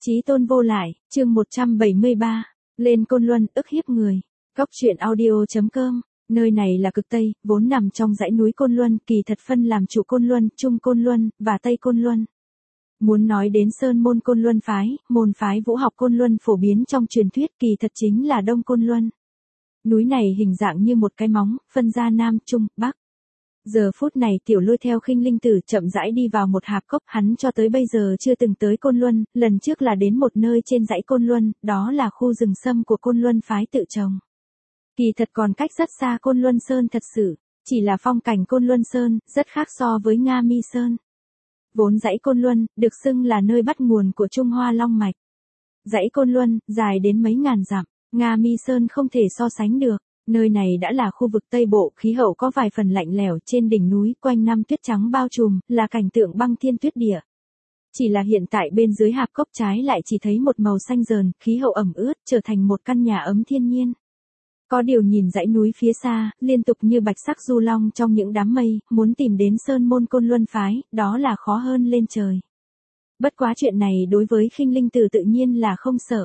Chí tôn vô lại, chương 173, lên Côn Luân ức hiếp người. Góc truyện audio.com, nơi này là cực Tây, vốn nằm trong dãy núi Côn Luân, kỳ thật phân làm Chủ Côn Luân, Trung Côn Luân, và Tây Côn Luân. Muốn nói đến Sơn môn Côn Luân phái, môn phái vũ học Côn Luân phổ biến trong truyền thuyết kỳ thật chính là Đông Côn Luân. Núi này hình dạng như một cái móng, phân ra Nam, Trung, Bắc. Giờ phút này Tiểu Lôi theo Khinh Linh Tử chậm rãi đi vào một hạp cốc, hắn cho tới bây giờ chưa từng tới Côn Luân, lần trước là đến một nơi trên dãy Côn Luân, đó là khu rừng sâm của Côn Luân phái tự trồng. Kỳ thật còn cách rất xa Côn Luân Sơn thật sự, chỉ là phong cảnh Côn Luân Sơn, rất khác so với Nga Mi Sơn. Vốn dãy Côn Luân, được xưng là nơi bắt nguồn của Trung Hoa Long Mạch. Dãy Côn Luân, dài đến mấy ngàn dặm, Nga Mi Sơn không thể so sánh được. Nơi này đã là khu vực Tây Bộ, khí hậu có vài phần lạnh lẽo, trên đỉnh núi quanh năm tuyết trắng bao trùm, là cảnh tượng băng thiên tuyết địa. Chỉ là hiện tại bên dưới hạp cốc trái lại chỉ thấy một màu xanh rờn, khí hậu ẩm ướt, trở thành một căn nhà ấm thiên nhiên. Có điều nhìn dãy núi phía xa, liên tục như bạch sắc du long trong những đám mây, muốn tìm đến Sơn môn Côn Luân phái, đó là khó hơn lên trời. Bất quá chuyện này đối với Khinh Linh Tử tự nhiên là không sợ.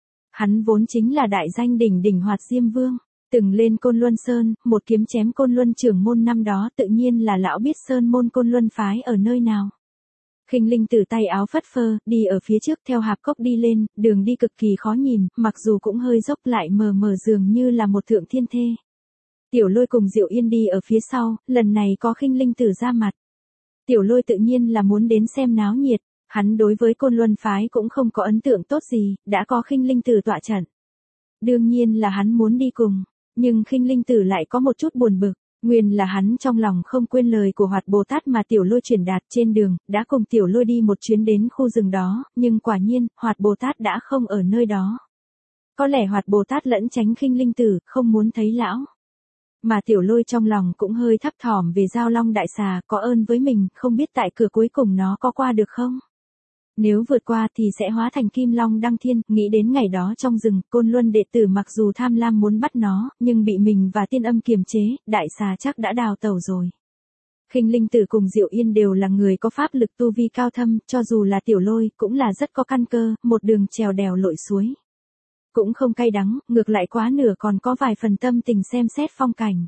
Hắn vốn chính là đại danh đỉnh đỉnh Hoạt Diêm Vương. Từng lên Côn Luân Sơn, một kiếm chém Côn Luân trưởng môn năm đó, tự nhiên là lão biết Sơn môn Côn Luân phái ở nơi nào. Khinh Linh Tử tay áo phất phơ, đi ở phía trước theo hạp cốc đi lên, đường đi cực kỳ khó nhìn, mặc dù cũng hơi dốc lại mờ mờ dường như là một thượng thiên thê. Tiểu Lôi cùng Diệu Yên đi ở phía sau, lần này có Khinh Linh Tử ra mặt. Tiểu Lôi tự nhiên là muốn đến xem náo nhiệt, hắn đối với Côn Luân phái cũng không có ấn tượng tốt gì, đã có Khinh Linh Tử tọa trận. Đương nhiên là hắn muốn đi cùng. Nhưng Khinh Linh Tử lại có một chút buồn bực, nguyên là hắn trong lòng không quên lời của Hoạt Bồ Tát mà Tiểu Lôi truyền đạt trên đường, đã cùng Tiểu Lôi đi một chuyến đến khu rừng đó, nhưng quả nhiên, Hoạt Bồ Tát đã không ở nơi đó. Có lẽ Hoạt Bồ Tát lẫn tránh Khinh Linh Tử, không muốn thấy lão. Mà Tiểu Lôi trong lòng cũng hơi thấp thỏm về Giao Long Đại Xà, có ơn với mình, không biết tại cửa cuối cùng nó có qua được không? Nếu vượt qua thì sẽ hóa thành Kim Long đăng thiên, nghĩ đến ngày đó trong rừng, Côn Luân đệ tử mặc dù tham lam muốn bắt nó, nhưng bị mình và Tiên Âm kiềm chế, Đại Xà chắc đã đào tẩu rồi. Khinh Linh Tử cùng Diệu Yên đều là người có pháp lực tu vi cao thâm, cho dù là Tiểu Lôi, cũng là rất có căn cơ, một đường trèo đèo lội suối. Cũng không cay đắng, ngược lại quá nửa còn có vài phần tâm tình xem xét phong cảnh.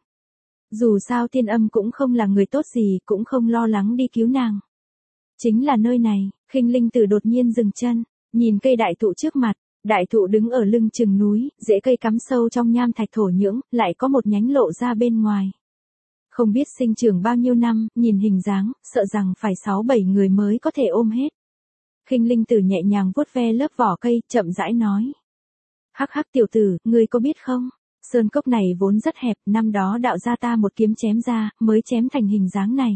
Dù sao Tiên Âm cũng không là người tốt gì, cũng không lo lắng đi cứu nàng. Chính là nơi này, Khinh Linh Tử đột nhiên dừng chân, nhìn cây đại thụ trước mặt, đại thụ đứng ở lưng chừng núi, rễ cây cắm sâu trong nham thạch thổ nhưỡng, lại có một nhánh lộ ra bên ngoài. Không biết sinh trưởng bao nhiêu năm, nhìn hình dáng, sợ rằng phải 6-7 người mới có thể ôm hết. Khinh Linh Tử nhẹ nhàng vuốt ve lớp vỏ cây, chậm rãi nói. Hắc hắc tiểu tử, ngươi có biết không? Sơn cốc này vốn rất hẹp, năm đó đạo gia ta một kiếm chém ra, mới chém thành hình dáng này.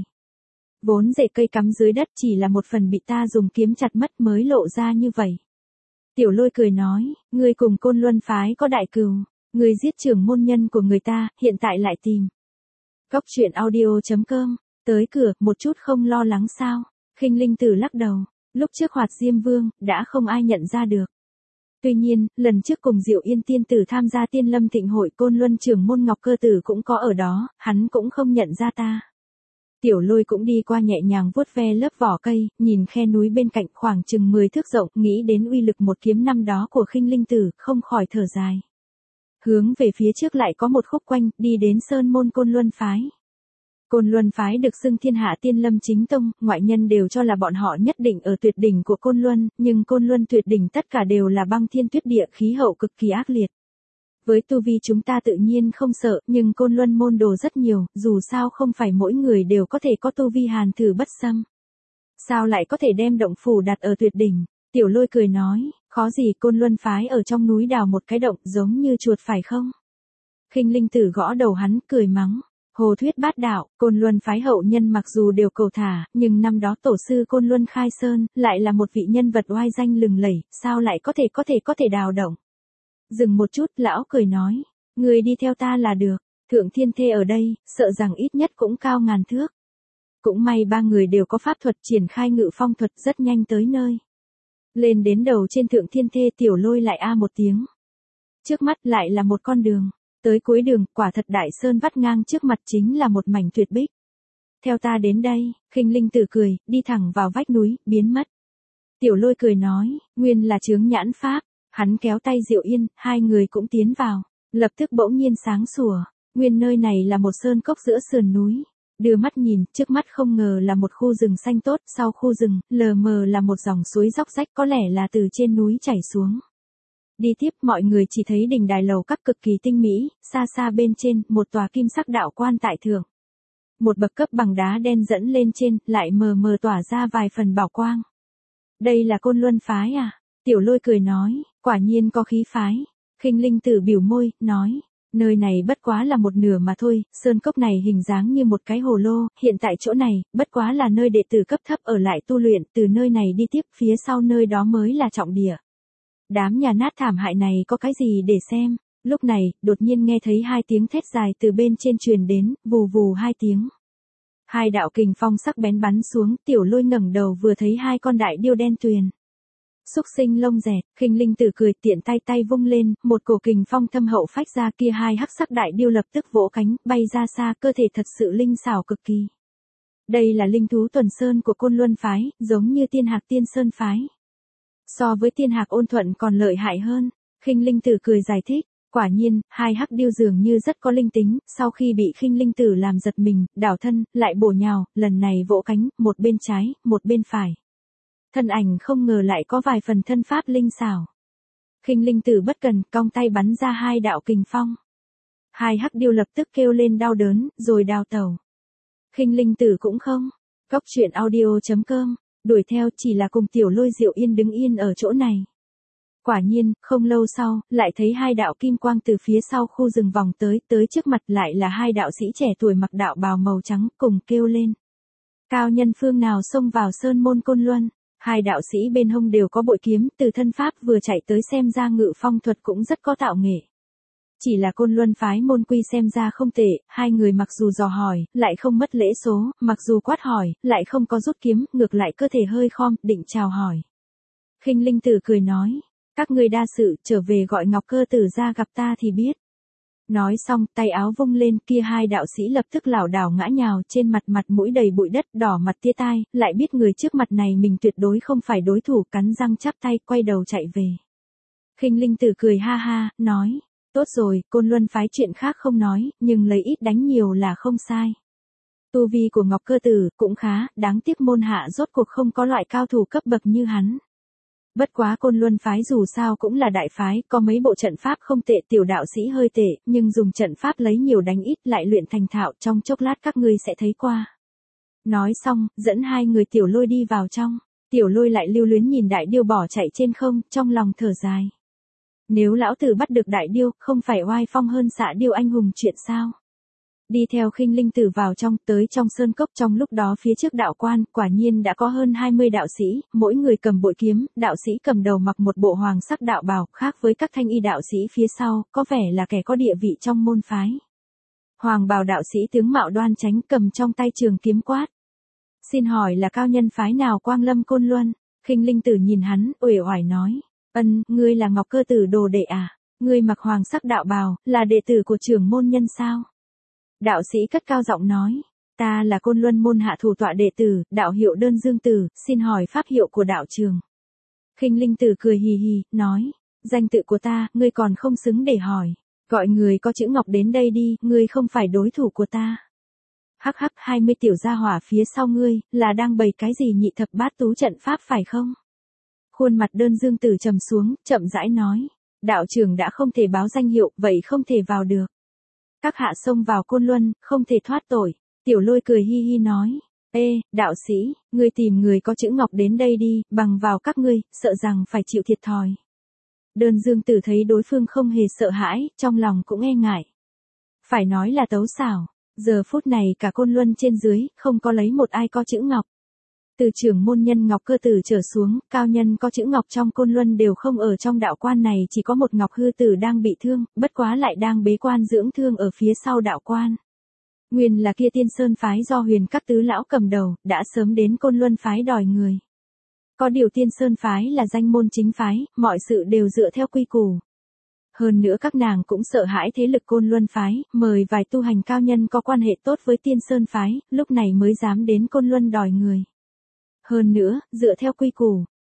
Vốn rễ cây cắm dưới đất chỉ là một phần bị ta dùng kiếm chặt mất mới lộ ra như vậy. Tiểu Lôi cười nói, ngươi cùng Côn Luân phái có đại cừu, ngươi giết trưởng môn nhân của người ta, hiện tại lại tìm. Góc truyện audio.com, tới cửa, một chút không lo lắng sao? Khinh Linh Tử lắc đầu, lúc trước Hoạt Diêm Vương, đã không ai nhận ra được. Tuy nhiên, lần trước cùng Diệu Yên tiên tử tham gia Tiên Lâm Thịnh hội Côn Luân trưởng môn Ngọc Cơ Tử cũng có ở đó, hắn cũng không nhận ra ta. Tiểu Lôi cũng đi qua nhẹ nhàng vuốt ve lớp vỏ cây, nhìn khe núi bên cạnh khoảng chừng 10 thước rộng, nghĩ đến uy lực một kiếm năm đó của Khinh Linh Tử, không khỏi thở dài. Hướng về phía trước lại có một khúc quanh, đi đến Sơn môn Côn Luân phái. Côn Luân phái được xưng thiên hạ Tiên Lâm chính tông, ngoại nhân đều cho là bọn họ nhất định ở tuyệt đỉnh của Côn Luân, nhưng Côn Luân tuyệt đỉnh tất cả đều là băng thiên tuyết địa, khí hậu cực kỳ ác liệt. Với tu vi chúng ta tự nhiên không sợ, nhưng Côn Luân môn đồ rất nhiều, dù sao không phải mỗi người đều có thể có tu vi hàn thử bất xâm. Sao lại có thể đem động phủ đặt ở tuyệt đỉnh? Tiểu Lôi cười nói, khó gì Côn Luân phái ở trong núi đào một cái động giống như chuột phải không? Khinh Linh Tử gõ đầu hắn, cười mắng. Hồ thuyết bát đạo, Côn Luân phái hậu nhân mặc dù đều cầu thả, nhưng năm đó tổ sư Côn Luân khai sơn, lại là một vị nhân vật oai danh lừng lẫy, sao lại có thể đào động? Dừng một chút, lão cười nói, người đi theo ta là được, thượng thiên thê ở đây, sợ rằng ít nhất cũng cao ngàn thước. Cũng may ba người đều có pháp thuật triển khai ngự phong thuật rất nhanh tới nơi. Lên đến đầu trên thượng thiên thê Tiểu Lôi lại a một tiếng. Trước mắt lại là một con đường, tới cuối đường, quả thật đại sơn vắt ngang trước mặt chính là một mảnh tuyệt bích. Theo ta đến đây, Khinh Linh Tử cười, đi thẳng vào vách núi, biến mất. Tiểu Lôi cười nói, nguyên là chướng nhãn pháp, hắn kéo tay Diệu Yên, hai người cũng tiến vào, lập tức bỗng nhiên sáng sủa, nguyên nơi này là một sơn cốc giữa sườn núi. Đưa mắt nhìn, trước mắt không ngờ là một khu rừng xanh tốt, sau khu rừng, lờ mờ là một dòng suối róc rách có lẽ là từ trên núi chảy xuống. Đi tiếp mọi người chỉ thấy đỉnh đài lầu các cực kỳ tinh mỹ, xa xa bên trên, một tòa kim sắc đạo quan tại thượng. Một bậc cấp bằng đá đen dẫn lên trên, lại mờ mờ tỏa ra vài phần bảo quang. Đây là Côn Luân phái à? Tiểu Lôi cười nói, quả nhiên có khí phái. Khinh Linh Tử biểu môi, nói, nơi này bất quá là một nửa mà thôi, sơn cốc này hình dáng như một cái hồ lô, hiện tại chỗ này, bất quá là nơi đệ tử cấp thấp ở lại tu luyện, từ nơi này đi tiếp, phía sau nơi đó mới là trọng địa. Đám nhà nát thảm hại này có cái gì để xem? Lúc này, đột nhiên nghe thấy hai tiếng thét dài từ bên trên truyền đến, vù vù hai tiếng. Hai đạo kình phong sắc bén bắn xuống, Tiểu Lôi ngẩng đầu vừa thấy hai con đại điêu đen tuyền. Xúc sinh lông dẹt, Khinh Linh Tử cười tiện tay tay vung lên, một cổ kình phong thâm hậu phách ra kia hai hắc sắc đại điêu lập tức vỗ cánh, bay ra xa, cơ thể thật sự linh xảo cực kỳ. Đây là linh thú tuần sơn của Côn Luân phái, giống như Tiên Hạc Tiên Sơn phái. So với Tiên Hạc Ôn Thuận còn lợi hại hơn, Khinh Linh Tử cười giải thích, quả nhiên, hai hắc điêu dường như rất có linh tính, sau khi bị Khinh Linh Tử làm giật mình, đảo thân, lại bổ nhào, lần này vỗ cánh, một bên trái, một bên phải. Thân ảnh không ngờ lại có vài phần thân pháp linh xảo. Khinh Linh Tử bất cần, cong tay bắn ra hai đạo kình phong. Hai hắc điêu lập tức kêu lên đau đớn, rồi đào tẩu. Khinh Linh Tử cũng không. Cóc truyện audio.com, đuổi theo chỉ là cùng Tiểu Lôi Diệu Yên đứng yên ở chỗ này. Quả nhiên, không lâu sau, lại thấy hai đạo kim quang từ phía sau khu rừng vòng tới trước mặt lại là hai đạo sĩ trẻ tuổi mặc đạo bào màu trắng cùng kêu lên. Cao nhân phương nào xông vào sơn môn Côn Luân? Hai đạo sĩ bên hông đều có bội kiếm, từ thân pháp vừa chạy tới xem ra ngự phong thuật cũng rất có tạo nghệ. Chỉ là Côn Luân phái môn quy xem ra không tệ, hai người mặc dù dò hỏi, lại không mất lễ số, mặc dù quát hỏi, lại không có rút kiếm, ngược lại cơ thể hơi khom, định chào hỏi. Khinh Linh Tử cười nói, các ngươi đa sự, trở về gọi Ngọc Cơ Tử ra gặp ta thì biết. Nói xong, tay áo vung lên, kia hai đạo sĩ lập tức lảo đảo ngã nhào, trên mặt mũi đầy bụi đất, đỏ mặt tia tai, lại biết người trước mặt này mình tuyệt đối không phải đối thủ, cắn răng chắp tay, quay đầu chạy về. Khinh Linh Tử cười ha ha, nói, tốt rồi, Côn Luân phái chuyện khác không nói, nhưng lấy ít đánh nhiều là không sai. Tu vi của Ngọc Cơ Tử cũng khá, đáng tiếc môn hạ rốt cuộc không có loại cao thủ cấp bậc như hắn. Bất quá Côn Luân phái dù sao cũng là đại phái, có mấy bộ trận pháp không tệ, tiểu đạo sĩ hơi tệ, nhưng dùng trận pháp lấy nhiều đánh ít lại luyện thành thạo, trong chốc lát các ngươi sẽ thấy qua. Nói xong, dẫn hai người Tiểu Lôi đi vào trong, Tiểu Lôi lại lưu luyến nhìn đại điêu bỏ chạy trên không, trong lòng thở dài. Nếu lão tử bắt được đại điêu, không phải oai phong hơn Xạ Điêu anh hùng chuyện sao? Đi theo Khinh Linh Tử vào trong, tới trong sơn cốc, trong lúc đó phía trước đạo quan, quả nhiên đã có hơn 20 đạo sĩ, mỗi người cầm bội kiếm, đạo sĩ cầm đầu mặc một bộ hoàng sắc đạo bào, khác với các thanh y đạo sĩ phía sau, có vẻ là kẻ có địa vị trong môn phái. Hoàng bào đạo sĩ tướng mạo đoan chánh, cầm trong tay trường kiếm quát. Xin hỏi là cao nhân phái nào quang lâm Côn Luân? Khinh Linh Tử nhìn hắn, uể oải nói, ngươi là Ngọc Cơ Tử đồ đệ à? Ngươi mặc hoàng sắc đạo bào, là đệ tử của trưởng môn nhân sao? Đạo sĩ cất cao giọng nói, ta là Côn Luân môn hạ thủ tọa đệ tử, đạo hiệu Đơn Dương Tử, xin hỏi pháp hiệu của đạo trường. Khinh Linh Tử cười hì hì, nói, danh tự của ta, ngươi còn không xứng để hỏi, gọi người có chữ ngọc đến đây đi, ngươi không phải đối thủ của ta. Hắc hắc, 20 tiểu gia hỏa phía sau ngươi, là đang bày cái gì nhị thập bát tú trận pháp phải không? Khuôn mặt Đơn Dương Tử trầm xuống, chậm rãi nói, đạo trường đã không thể báo danh hiệu, vậy không thể vào được. Các hạ xông vào Côn Luân, không thể thoát tội. Tiểu Lôi cười hi hi nói, ê, đạo sĩ, ngươi tìm người có chữ ngọc đến đây đi, bằng vào các ngươi, sợ rằng phải chịu thiệt thòi. Đơn Dương Tử thấy đối phương không hề sợ hãi, trong lòng cũng e ngại. Phải nói là tấu xảo, giờ phút này cả Côn Luân trên dưới, không có lấy một ai có chữ ngọc. Từ trưởng môn nhân Ngọc Cơ Tử trở xuống, cao nhân có chữ ngọc trong Côn Luân đều không ở trong đạo quan này, chỉ có một Ngọc Hư Tử đang bị thương, bất quá lại đang bế quan dưỡng thương ở phía sau đạo quan. Nguyên là kia Tiên Sơn phái do Huyền các tứ lão cầm đầu, đã sớm đến Côn Luân phái đòi người. Có điều Tiên Sơn phái là danh môn chính phái, mọi sự đều dựa theo quy củ. Hơn nữa các nàng cũng sợ hãi thế lực Côn Luân phái, mời vài tu hành cao nhân có quan hệ tốt với Tiên Sơn phái, lúc này mới dám đến Côn Luân đòi người. Hơn nữa, dựa theo quy củ,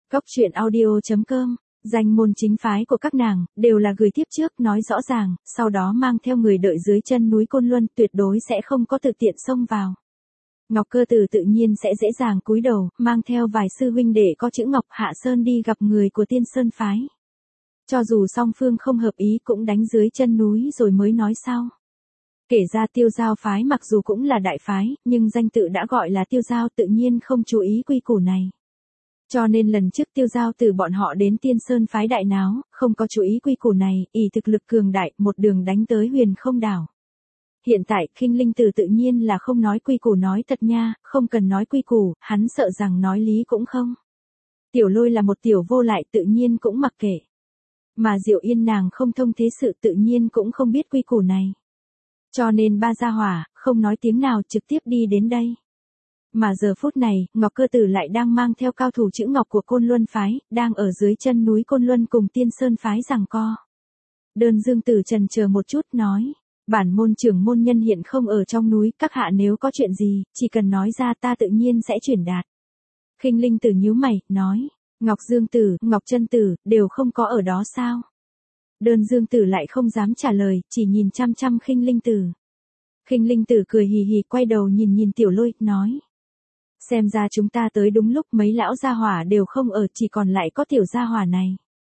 Góc truyện audio.com, danh môn chính phái của các nàng, đều là gửi tiếp trước nói rõ ràng, sau đó mang theo người đợi dưới chân núi Côn Luân, tuyệt đối sẽ không có tự tiện xông vào. Ngọc Cơ Tử tự nhiên sẽ dễ dàng cúi đầu, mang theo vài sư huynh đệ có chữ Ngọc Hạ Sơn đi gặp người của Tiên Sơn phái. Cho dù song phương không hợp ý cũng đánh dưới chân núi rồi mới nói sau. Kể ra Tiêu Giao phái mặc dù cũng là đại phái, nhưng danh tự đã gọi là Tiêu Giao tự nhiên không chú ý quy củ này. Cho nên lần trước Tiêu Giao từ bọn họ đến Tiên Sơn phái đại náo, không có chú ý quy củ này, ỷ thực lực cường đại, một đường đánh tới Huyền Không đảo. Hiện tại, Khinh Linh Tử tự nhiên là không nói quy củ nói thật nha, không cần nói quy củ, hắn sợ rằng nói lý cũng không. Tiểu Lôi là một tiểu vô lại tự nhiên cũng mặc kệ. Mà Diệu Yên nàng không thông thế sự tự nhiên cũng không biết quy củ này. Cho nên ba gia hỏa, không nói tiếng nào trực tiếp đi đến đây. Mà giờ phút này, Ngọc Cơ Tử lại đang mang theo cao thủ chữ Ngọc của Côn Luân phái, đang ở dưới chân núi Côn Luân cùng Tiên Sơn phái giằng co. Đơn Dương Tử chần chờ một chút nói, bản môn trưởng môn nhân hiện không ở trong núi, các hạ nếu có chuyện gì, chỉ cần nói ra ta tự nhiên sẽ chuyển đạt. Khinh Linh Tử nhíu mày, nói, Ngọc Dương Tử, Ngọc Chân Tử, đều không có ở đó sao? Đơn Dương Tử lại không dám trả lời, chỉ nhìn chăm chăm Khinh Linh Tử. Khinh Linh Tử cười hì hì quay đầu nhìn Tiểu Lôi, nói. Xem ra chúng ta tới đúng lúc, mấy lão gia hỏa đều không ở, chỉ còn lại có tiểu gia hỏa này.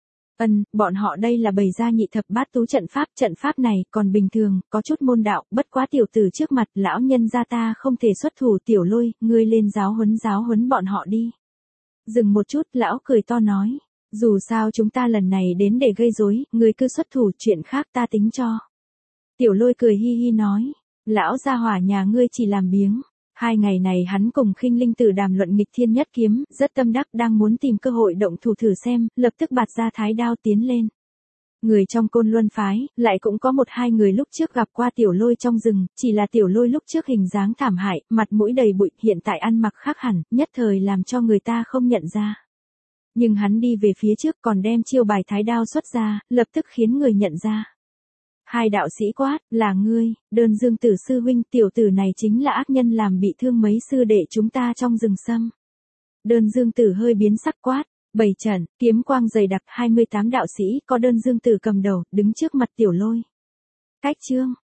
Bọn họ đây là bày ra nhị thập bát tú trận pháp này còn bình thường, có chút môn đạo, bất quá tiểu tử trước mặt lão nhân gia ta không thể xuất thủ. Tiểu Lôi, ngươi lên giáo huấn bọn họ đi. Dừng một chút, lão cười to nói, dù sao chúng ta lần này đến để gây rối, ngươi cứ xuất thủ, chuyện khác ta tính cho. Tiểu Lôi cười hi hi nói, lão gia hỏa nhà ngươi chỉ làm biếng. 2 ngày này hắn cùng Khinh Linh Tử đàm luận nghịch thiên nhất kiếm, rất tâm đắc, đang muốn tìm cơ hội động thủ thử xem, lập tức bạt ra thái đao tiến lên. Người trong Côn Luân phái, lại cũng có 1-2 người lúc trước gặp qua Tiểu Lôi trong rừng, chỉ là Tiểu Lôi lúc trước hình dáng thảm hại, mặt mũi đầy bụi, hiện tại ăn mặc khác hẳn, nhất thời làm cho người ta không nhận ra. Nhưng hắn đi về phía trước còn đem chiêu bài thái đao xuất ra, lập tức khiến người nhận ra. Hai đạo sĩ quát, là ngươi, Đơn Dương Tử sư huynh, tiểu tử này chính là ác nhân làm bị thương mấy sư đệ chúng ta trong rừng sâm. Đơn Dương Tử hơi biến sắc quát, 7 trận, kiếm quang dày đặc, 28 đạo sĩ, có Đơn Dương Tử cầm đầu, đứng trước mặt Tiểu Lôi. Cách chương.